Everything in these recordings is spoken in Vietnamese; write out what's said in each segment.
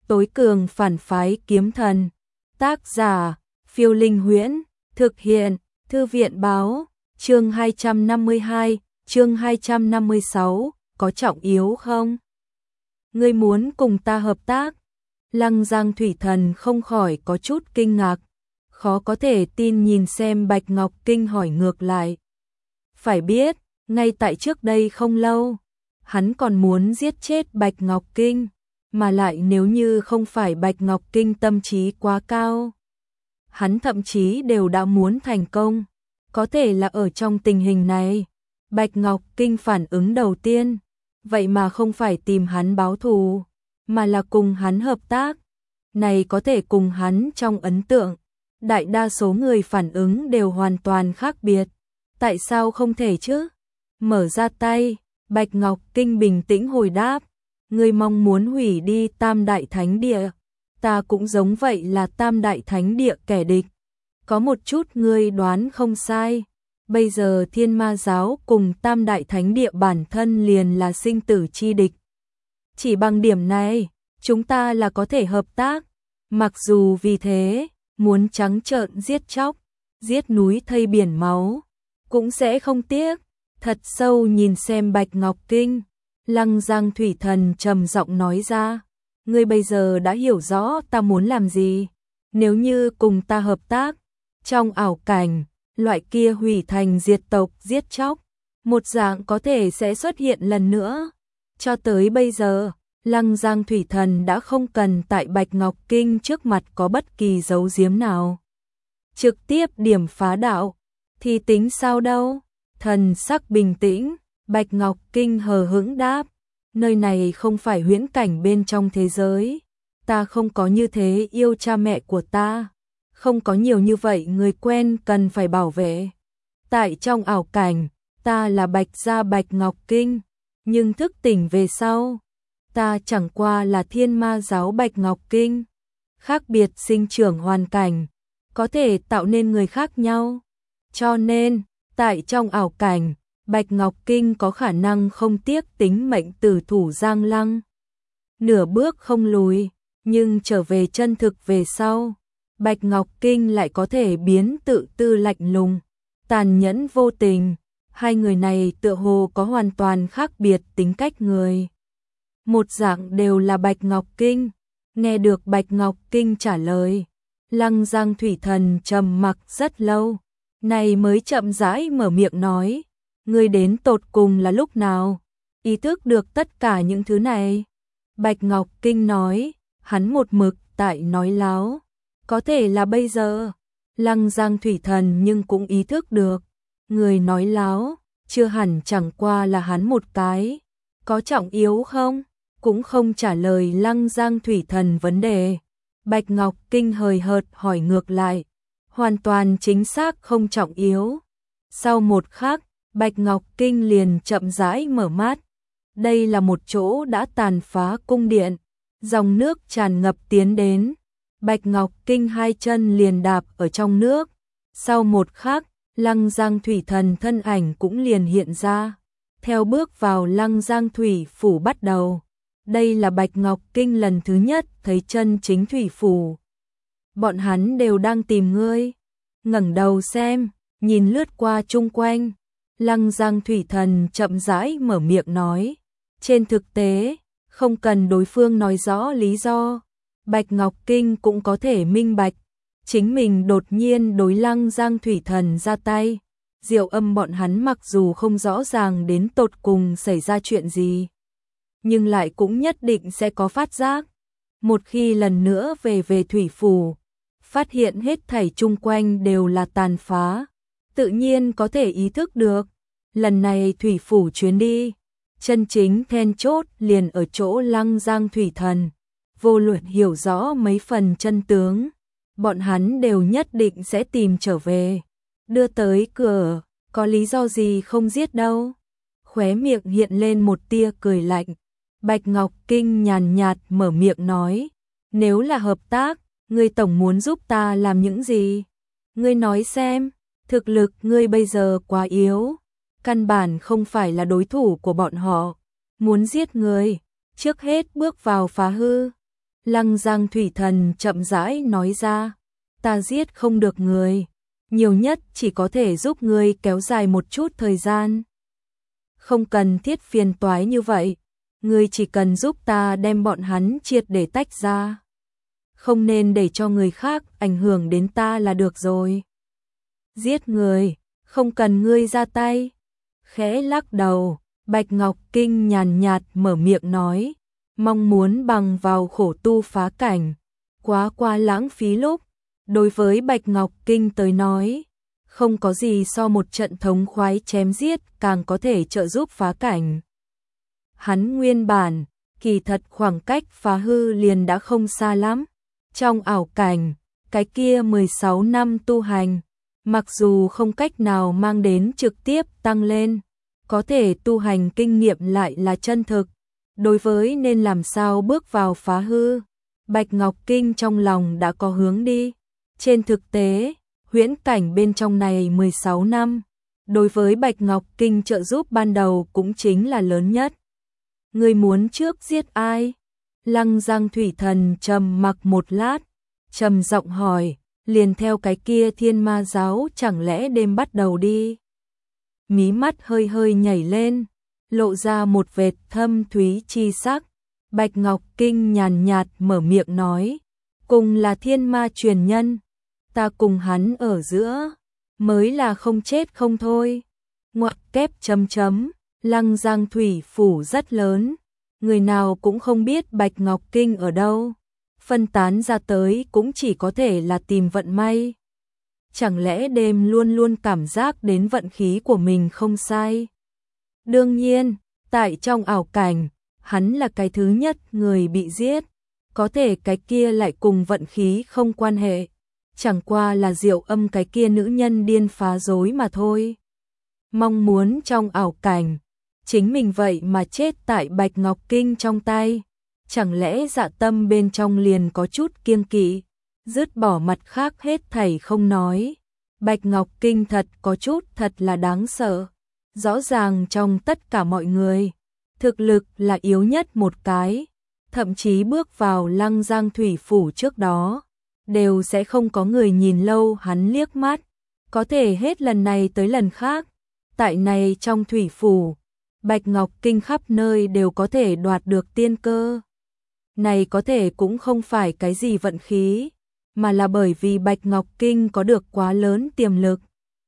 Tối cường phản phái kiếm thần. Tác giả, Phiêu Linh Huyễn. Thực hiện, Thư viện Báo. Chương 252, chương 256, có trọng yếu không? Ngươi muốn cùng ta hợp tác? Lăng Giang Thủy Thần không khỏi có chút kinh ngạc, khó có thể tin nhìn xem Bạch Ngọc Kinh hỏi ngược lại. Phải biết, ngay tại trước đây không lâu, hắn còn muốn giết chết Bạch Ngọc Kinh, mà lại nếu như không phải Bạch Ngọc Kinh tâm trí quá cao, hắn thậm chí đều đã muốn thành công. Có thể là ở trong tình hình này, Bạch Ngọc Kinh phản ứng đầu tiên, vậy mà không phải tìm hắn báo thù, mà là cùng hắn hợp tác. Này có thể cùng hắn trong ấn tượng, đại đa số người phản ứng đều hoàn toàn khác biệt. Tại sao không thể chứ? Mở ra tay, Bạch Ngọc Kinh bình tĩnh hồi đáp, ngươi mong muốn hủy đi Tam Đại Thánh Địa, ta cũng giống vậy là Tam Đại Thánh Địa kẻ địch. Có một chút ngươi đoán không sai, bây giờ Thiên Ma Giáo cùng Tam Đại Thánh Địa bản thân liền là sinh tử chi địch. Chỉ bằng điểm này, chúng ta là có thể hợp tác, mặc dù vì thế, muốn trắng trợn giết chóc, giết núi thây biển máu, cũng sẽ không tiếc. Thật sâu nhìn xem Bạch Ngọc Kinh, Lăng Giang Thủy Thần trầm giọng nói ra, ngươi bây giờ đã hiểu rõ ta muốn làm gì. Nếu như cùng ta hợp tác, trong ảo cảnh, loại kia hủy thành diệt tộc giết chóc, một dạng có thể sẽ xuất hiện lần nữa. Cho tới bây giờ, Lăng Giang Thủy Thần đã không cần tại Bạch Ngọc Kinh trước mặt có bất kỳ giấu giếm nào. Trực tiếp điểm phá đạo, thì tính sao đâu? Thần sắc bình tĩnh, Bạch Ngọc Kinh hờ hững đáp, nơi này không phải huyễn cảnh bên trong thế giới, ta không có như thế yêu cha mẹ của ta, không có nhiều như vậy người quen cần phải bảo vệ. Tại trong ảo cảnh, ta là Bạch gia Bạch Ngọc Kinh, nhưng thức tỉnh về sau, ta chẳng qua là Thiên Ma Giáo Bạch Ngọc Kinh. Khác biệt sinh trưởng hoàn cảnh, có thể tạo nên người khác nhau. Cho nên, tại trong ảo cảnh, Bạch Ngọc Kinh có khả năng không tiếc tính mệnh tử thủ Giang Lăng. Nửa bước không lùi, nhưng trở về chân thực về sau, Bạch Ngọc Kinh lại có thể biến tự tư lạnh lùng, tàn nhẫn vô tình. Hai người này tựa hồ có hoàn toàn khác biệt tính cách người. Một dạng đều là Bạch Ngọc Kinh. Nghe được Bạch Ngọc Kinh trả lời, Lăng Giang Thủy Thần trầm mặc rất lâu, này mới chậm rãi mở miệng nói, ngươi đến tột cùng là lúc nào ý thức được tất cả những thứ này? Bạch Ngọc Kinh nói, hắn một mực tại nói láo, có thể là bây giờ. Lăng Giang Thủy Thần nhưng cũng ý thức được, người nói láo, chưa hẳn chẳng qua là hắn một cái. Có trọng yếu không? Cũng không trả lời Lăng Giang Thủy Thần vấn đề. Bạch Ngọc Kinh hời hợt hỏi ngược lại, hoàn toàn chính xác không trọng yếu. Sau một khắc, Bạch Ngọc Kinh liền chậm rãi mở mắt. Đây là một chỗ đã tàn phá cung điện, dòng nước tràn ngập tiến đến. Bạch Ngọc Kinh hai chân liền đạp ở trong nước. Sau một khắc, Lăng Giang Thủy Thần thân ảnh cũng liền hiện ra. Theo bước vào Lăng Giang Thủy Phủ bắt đầu. Đây là Bạch Ngọc Kinh lần thứ nhất thấy chân chính Thủy Phủ. Bọn hắn đều đang tìm ngươi. Ngẩng đầu xem, nhìn lướt qua chung quanh. Lăng Giang Thủy Thần chậm rãi mở miệng nói. Trên thực tế, không cần đối phương nói rõ lý do, Bạch Ngọc Kinh cũng có thể minh bạch. Chính mình đột nhiên đối Lăng Giang Thủy Thần ra tay. Diệu Âm bọn hắn mặc dù không rõ ràng đến tột cùng xảy ra chuyện gì, nhưng lại cũng nhất định sẽ có phát giác. Một khi lần nữa về Thủy Phủ, phát hiện hết thảy chung quanh đều là tàn phá, tự nhiên có thể ý thức được. Lần này Thủy Phủ chuyến đi, chân chính then chốt liền ở chỗ Lăng Giang Thủy Thần. Vô luận hiểu rõ mấy phần chân tướng, bọn hắn đều nhất định sẽ tìm trở về, đưa tới cửa, có lý do gì không giết đâu. Khóe miệng hiện lên một tia cười lạnh. Bạch Ngọc Kinh nhàn nhạt mở miệng nói, nếu là hợp tác, ngươi tổng muốn giúp ta làm những gì? Ngươi nói xem, thực lực ngươi bây giờ quá yếu, căn bản không phải là đối thủ của bọn họ. Muốn giết ngươi, trước hết bước vào phá hư. Lăng Giang Thủy Thần chậm rãi nói ra, ta giết không được người, nhiều nhất chỉ có thể giúp ngươi kéo dài một chút thời gian. Không cần thiết phiền toái như vậy, ngươi chỉ cần giúp ta đem bọn hắn triệt để tách ra. Không nên để cho người khác ảnh hưởng đến ta là được rồi. Giết người, không cần ngươi ra tay. Khẽ lắc đầu, Bạch Ngọc Kinh nhàn nhạt mở miệng nói, mong muốn bằng vào khổ tu phá cảnh, quá qua lãng phí lúc. Đối với Bạch Ngọc Kinh tới nói, không có gì so một trận thống khoái chém giết càng có thể trợ giúp phá cảnh. Hắn nguyên bản, kỳ thật khoảng cách phá hư liền đã không xa lắm. Trong ảo cảnh, cái kia 16 năm tu hành, mặc dù không cách nào mang đến trực tiếp tăng lên, có thể tu hành kinh nghiệm lại là chân thực. Đối với nên làm sao bước vào phá hư, Bạch Ngọc Kinh trong lòng đã có hướng đi. Trên thực tế, huyễn cảnh bên trong này 16 năm, đối với Bạch Ngọc Kinh trợ giúp ban đầu cũng chính là lớn nhất. Ngươi muốn trước giết ai? Lăng Giang Thủy Thần trầm mặc một lát, trầm giọng hỏi, liền theo cái kia Thiên Ma giáo chẳng lẽ đêm bắt đầu đi? Mí mắt hơi hơi nhảy lên, lộ ra một vệt thâm thúy chi sắc. Bạch Ngọc Kinh nhàn nhạt mở miệng nói, cùng là thiên ma truyền nhân, ta cùng hắn ở giữa, mới là không chết không thôi. Ngoặc kép chấm chấm, Lăng Giang Thủy phủ rất lớn, người nào cũng không biết Bạch Ngọc Kinh ở đâu, phân tán ra tới cũng chỉ có thể là tìm vận may. Chẳng lẽ đêm luôn luôn cảm giác đến vận khí của mình không sai? Đương nhiên, tại trong ảo cảnh, hắn là cái thứ nhất người bị giết, có thể cái kia lại cùng vận khí không quan hệ, chẳng qua là Diệu Âm cái kia nữ nhân điên phá rối mà thôi. Mong muốn trong ảo cảnh, chính mình vậy mà chết tại Bạch Ngọc Kinh trong tay, chẳng lẽ dạ tâm bên trong liền có chút kiêng kỵ, dứt bỏ mặt khác hết thảy không nói. Bạch Ngọc Kinh thật là đáng sợ. Rõ ràng trong tất cả mọi người, thực lực là yếu nhất một cái, thậm chí bước vào Lăng Giang Thủy phủ trước đó, đều sẽ không có người nhìn lâu hắn liếc mắt, có thể hết lần này tới lần khác, tại này trong thủy phủ, Bạch Ngọc Kinh khắp nơi đều có thể đoạt được tiên cơ. Này có thể cũng không phải cái gì vận khí, mà là bởi vì Bạch Ngọc Kinh có được quá lớn tiềm lực.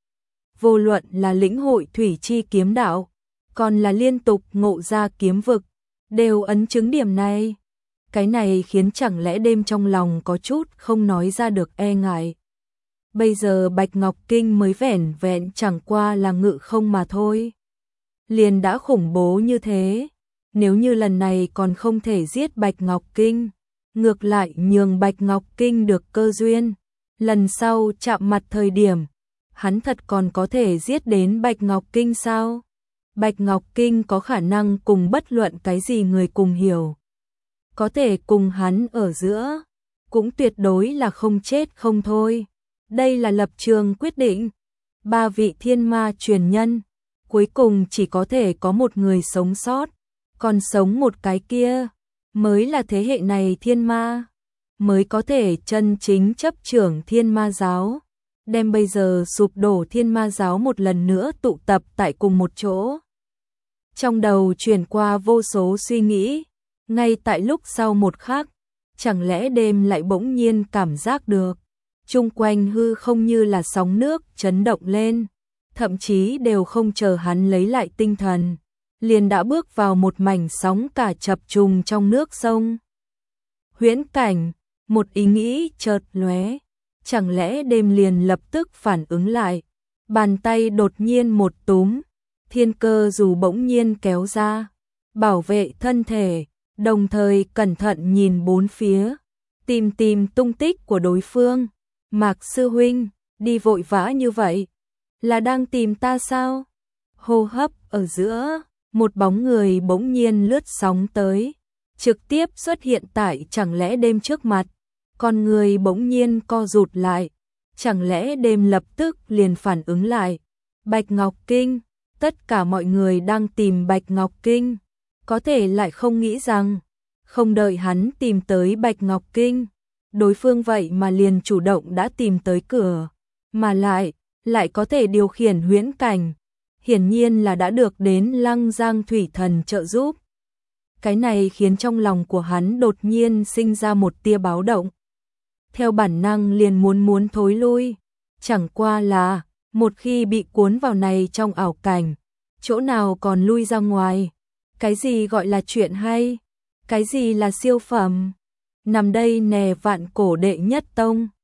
Vô luận là lĩnh hội thủy chi kiếm đạo, còn là liên tục ngộ ra kiếm vực, đều ấn chứng điểm này. Cái này khiến chẳng lẽ đêm trong lòng có chút không nói ra được e ngại. Bây giờ Bạch Ngọc Kinh mới vẻn vẹn chẳng qua là ngự không mà thôi. Liền đã khủng bố như thế, nếu như lần này còn không thể giết Bạch Ngọc Kinh, ngược lại nhường Bạch Ngọc Kinh được cơ duyên, lần sau chạm mặt thời điểm, hắn thật còn có thể giết đến Bạch Ngọc Kinh sao? Bạch Ngọc Kinh có khả năng cùng bất luận cái gì người cùng hiểu. Có thể cùng hắn ở giữa, cũng tuyệt đối là không chết không thôi. Đây là lập trường quyết định. 3 vị thiên ma truyền nhân, cuối cùng chỉ có thể có một người sống sót, còn sống một cái kia, mới là thế hệ này thiên ma, mới có thể chân chính chấp trưởng thiên ma giáo. Đem bây giờ sụp đổ thiên ma giáo một lần nữa tụ tập tại cùng một chỗ. Trong đầu chuyển qua vô số suy nghĩ, ngay tại lúc sau một khắc, chẳng lẽ đêm lại bỗng nhiên cảm giác được, chung quanh hư không như là sóng nước chấn động lên, thậm chí đều không chờ hắn lấy lại tinh thần, liền đã bước vào một mảnh sóng cả chập trùng trong nước sông. Huyễn cảnh, một ý nghĩ chợt lóe. Chẳng lẽ đêm liền lập tức phản ứng lại, bàn tay đột nhiên một túm, thiên cơ dù bỗng nhiên kéo ra, bảo vệ thân thể, đồng thời cẩn thận nhìn bốn phía, tìm tung tích của đối phương. Mạc sư huynh, đi vội vã như vậy, là đang tìm ta sao? Hô hấp ở giữa, một bóng người bỗng nhiên lướt sóng tới, trực tiếp xuất hiện tại chẳng lẽ đêm trước mặt. Con người bỗng nhiên co rụt lại, chẳng lẽ đêm lập tức liền phản ứng lại. Bạch Ngọc Kinh, tất cả mọi người đang tìm Bạch Ngọc Kinh, có thể lại không nghĩ rằng, Không đợi hắn tìm tới Bạch Ngọc Kinh, đối phương vậy mà liền chủ động đã tìm tới cửa, mà lại có thể điều khiển huyễn cảnh, hiển nhiên là đã được đến Lăng Giang thủy thần trợ giúp. Cái này khiến trong lòng của hắn đột nhiên sinh ra một tia báo động. Theo bản năng liền muốn thối lui, chẳng qua là một khi bị cuốn vào này trong ảo cảnh, chỗ nào còn lui ra ngoài. Cái gì gọi là chuyện hay? Cái gì là siêu phẩm? Nằm đây nè vạn cổ đệ nhất tông.